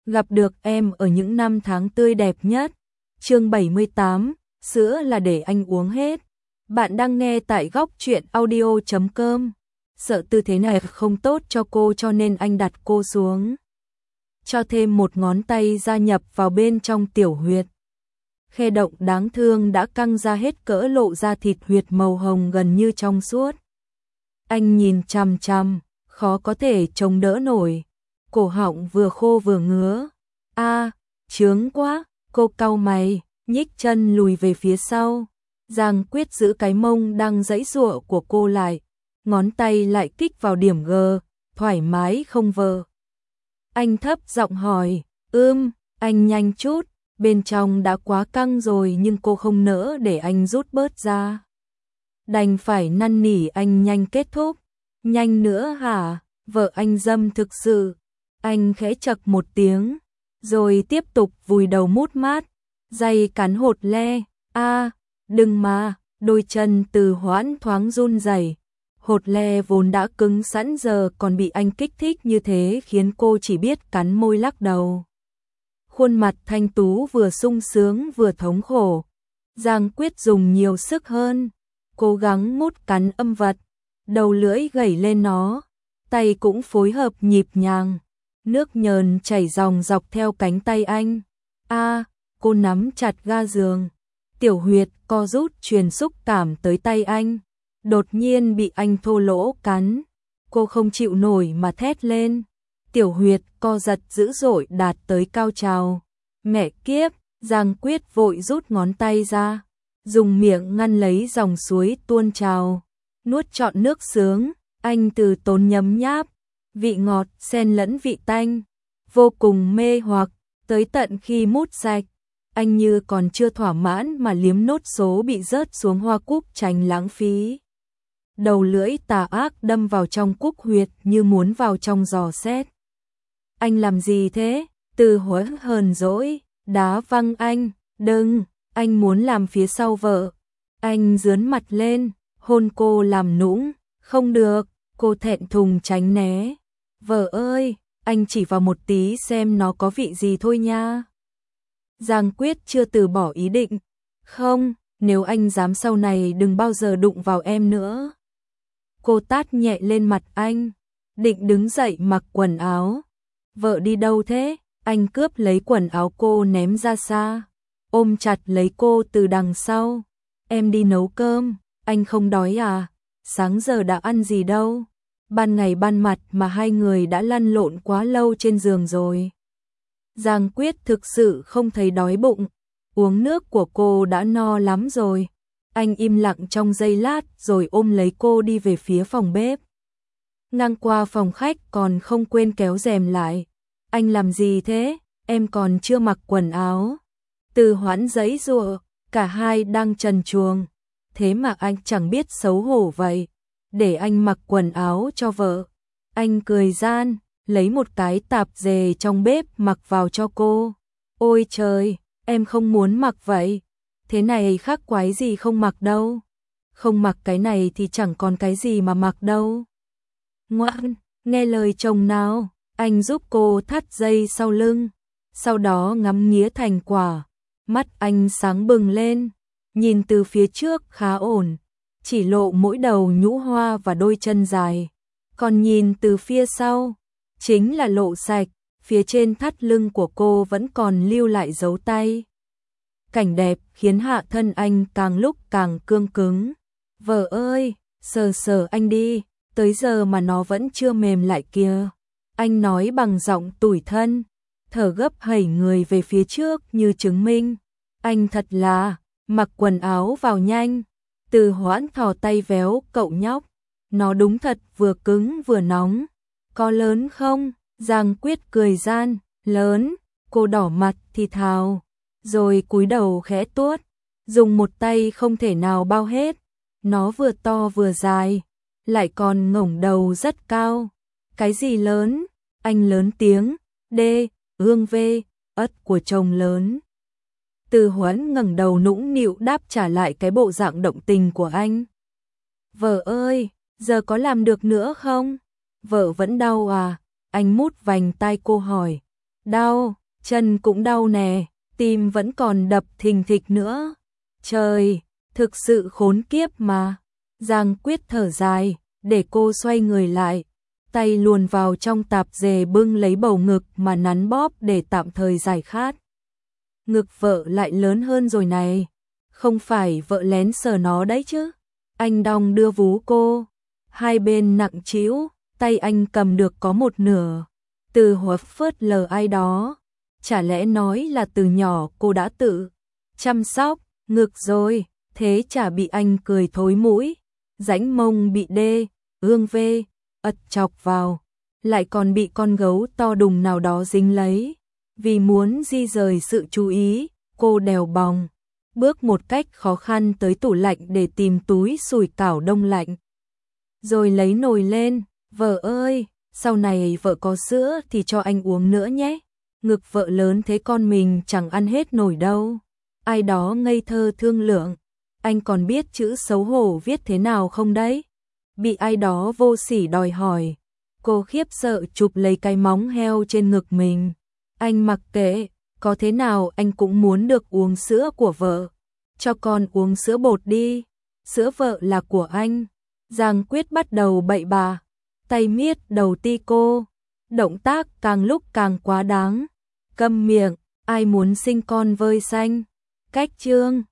gặp được em ở những năm tháng tươi đẹp nhất. Chương 78, sữa là để anh uống hết. Bạn đang nghe tại góc truyện audio.com. Sợ tư thế này không tốt cho cô cho nên anh đặt cô xuống. Cho thêm một ngón tay gia nhập vào bên trong tiểu huyệt. Khe động đáng thương đã căng ra hết cỡ, lộ ra thịt huyệt màu hồng gần như trong suốt. Anh nhìn chằm chằm, khó có thể chống đỡ nổi. Cổ họng vừa khô vừa ngứa. Chướng quá, cô cau mày, nhích chân lùi về phía sau. Giang Quyết giữ cái mông đang giãy giụa của cô lại, ngón tay lại kích vào điểm G, thoải mái không vờ. Anh thấp giọng hỏi, anh nhanh chút, bên trong đã quá căng rồi nhưng cô không nỡ để anh rút bớt ra. Đành phải năn nỉ anh nhanh kết thúc. Nhanh nữa hả, vợ anh dâm thực sự. Anh khẽ chậc một tiếng, rồi tiếp tục vùi đầu mút mát, giày cắn hột le. Đừng mà, đôi chân Từ Hoãn thoáng run rẩy. Hột le vốn đã cứng sẵn giờ còn bị anh kích thích như thế khiến cô chỉ biết cắn môi lắc đầu. Khuôn mặt thanh tú vừa sung sướng vừa thống khổ. Giang Quyết dùng nhiều sức hơn, cố gắng mút cắn âm vật, đầu lưỡi gẩy lên nó, tay cũng phối hợp nhịp nhàng. Nước nhờn chảy ròng dọc theo cánh tay anh. Cô nắm chặt ga giường. Tiểu huyệt co rút truyền xúc cảm tới tay anh. Đột nhiên bị anh thô lỗ cắn. Cô không chịu nổi mà thét lên. Tiểu huyệt co giật dữ dội đạt tới cao trào. Mẹ kiếp, Giang Quyết vội rút ngón tay ra, dùng miệng ngăn lấy dòng suối tuôn trào. Nuốt trọn nước sướng, anh từ tốn nhấm nháp. Vị ngọt xen lẫn vị tanh, vô cùng mê hoặc, tới tận khi mút sạch. Anh như còn chưa thỏa mãn mà liếm nốt số bị rớt xuống hoa cúc tránh lãng phí. Đầu lưỡi tà ác đâm vào trong cúc huyệt như muốn vào trong giò xét. Anh làm gì thế? Từ Hoãn hờn dỗi, đá văng anh. Đừng, anh muốn làm phía sau vợ. Anh giướn mặt lên, hôn cô làm nũng. Không được, cô thẹn thùng tránh né. Vợ ơi, anh chỉ vào một tí xem nó có vị gì thôi nha. Giang Quyết chưa từ bỏ ý định. Không, nếu anh dám sau này đừng bao giờ đụng vào em nữa. Cô tát nhẹ lên mặt anh, định đứng dậy mặc quần áo. Vợ đi đâu thế? Anh cướp lấy quần áo cô ném ra xa, ôm chặt lấy cô từ đằng sau. Em đi nấu cơm, anh không đói à? Sáng giờ đã ăn gì đâu? Ban ngày ban mặt mà hai người đã lăn lộn quá lâu trên giường rồi. Giang Quyết thực sự không thấy đói bụng, uống nước của cô đã no lắm rồi. Anh im lặng trong giây lát rồi ôm lấy cô đi về phía phòng bếp. Ngang qua phòng khách còn không quên kéo rèm lại. Anh làm gì thế? Em còn chưa mặc quần áo. Từ Hoãn giãy giụa, cả hai đang trần truồng. Thế mà anh chẳng biết xấu hổ vậy. Để anh mặc quần áo cho vợ. Anh cười gian, lấy một cái tạp dề trong bếp mặc vào cho cô. Ôi trời, em không muốn mặc vậy. Thế này khác quái gì không mặc đâu. Không mặc cái này thì chẳng còn cái gì mà mặc đâu. Ngoan, nghe lời chồng nào. Anh giúp cô thắt dây sau lưng. Sau đó ngắm nghía thành quả. Mắt anh sáng bừng lên. Nhìn từ phía trước khá ổn. Chỉ lộ mỗi đầu nhũ hoa và đôi chân dài. Còn nhìn từ phía sau, chính là lộ sạch, phía trên thắt lưng của cô vẫn còn lưu lại dấu tay. Cảnh đẹp khiến hạ thân anh càng lúc càng cương cứng. Vợ ơi, sờ sờ anh đi, tới giờ mà nó vẫn chưa mềm lại kìa. Anh nói bằng giọng tủi thân, thở gấp hẩy người về phía trước như chứng minh. Anh thật là, mặc quần áo vào nhanh. Từ Hoãn thò tay véo cậu nhóc. Nó đúng thật vừa cứng vừa nóng. Có lớn không? Giang Quyết cười gian. Lớn. Cô đỏ mặt thì thào. Rồi cúi đầu khẽ tuốt. Dùng một tay không thể nào bao hết. Nó vừa to vừa dài. Lại còn ngẩng đầu rất cao. Cái gì lớn? Anh lớn tiếng. Ương vê, ất của chồng lớn. Từ Hoãn ngẩng đầu nũng nịu đáp trả lại cái bộ dạng động tình của anh. Vợ ơi, giờ có làm được nữa không? Vợ vẫn đau à? Anh mút vành tai cô hỏi. Đau, chân cũng đau nè, tim vẫn còn đập thình thịch nữa. Trời, thực sự khốn kiếp mà. Giang Quyết thở dài, để cô xoay người lại, tay luồn vào trong tạp dề bưng lấy bầu ngực mà nắn bóp để tạm thời giải khát. Ngực vợ lại lớn hơn rồi này, không phải vợ lén sờ nó đấy chứ. Anh đong đưa vú cô, hai bên nặng trĩu, tay anh cầm được có một nửa. Từ Huệp phớt lờ ai đó, chả lẽ nói là từ nhỏ cô đã tự chăm sóc ngực rồi, thế chả bị anh cười thối mũi. Rãnh mông bị đê, ương vê, ật chọc vào, lại còn bị con gấu to đùng nào đó dính lấy. Vì muốn di rời sự chú ý, cô đèo bòng, bước một cách khó khăn tới tủ lạnh để tìm túi sủi cảo đông lạnh. Rồi lấy nồi lên, vợ ơi, sau này vợ có sữa thì cho anh uống nữa nhé. Ngực vợ lớn thế con mình chẳng ăn hết nổi đâu. Ai đó ngây thơ thương lượng, anh còn biết chữ xấu hổ viết thế nào không đấy? Bị ai đó vô sỉ đòi hỏi, cô khiếp sợ chụp lấy cái móng heo trên ngực mình. Anh mặc kệ, có thế nào anh cũng muốn được uống sữa của vợ. Cho con uống sữa bột đi, sữa vợ là của anh. Giang Quyết bắt đầu bậy bạ, tay miết đầu ti cô, động tác càng lúc càng quá đáng. Câm miệng, ai muốn sinh con vơi xanh. Cách chương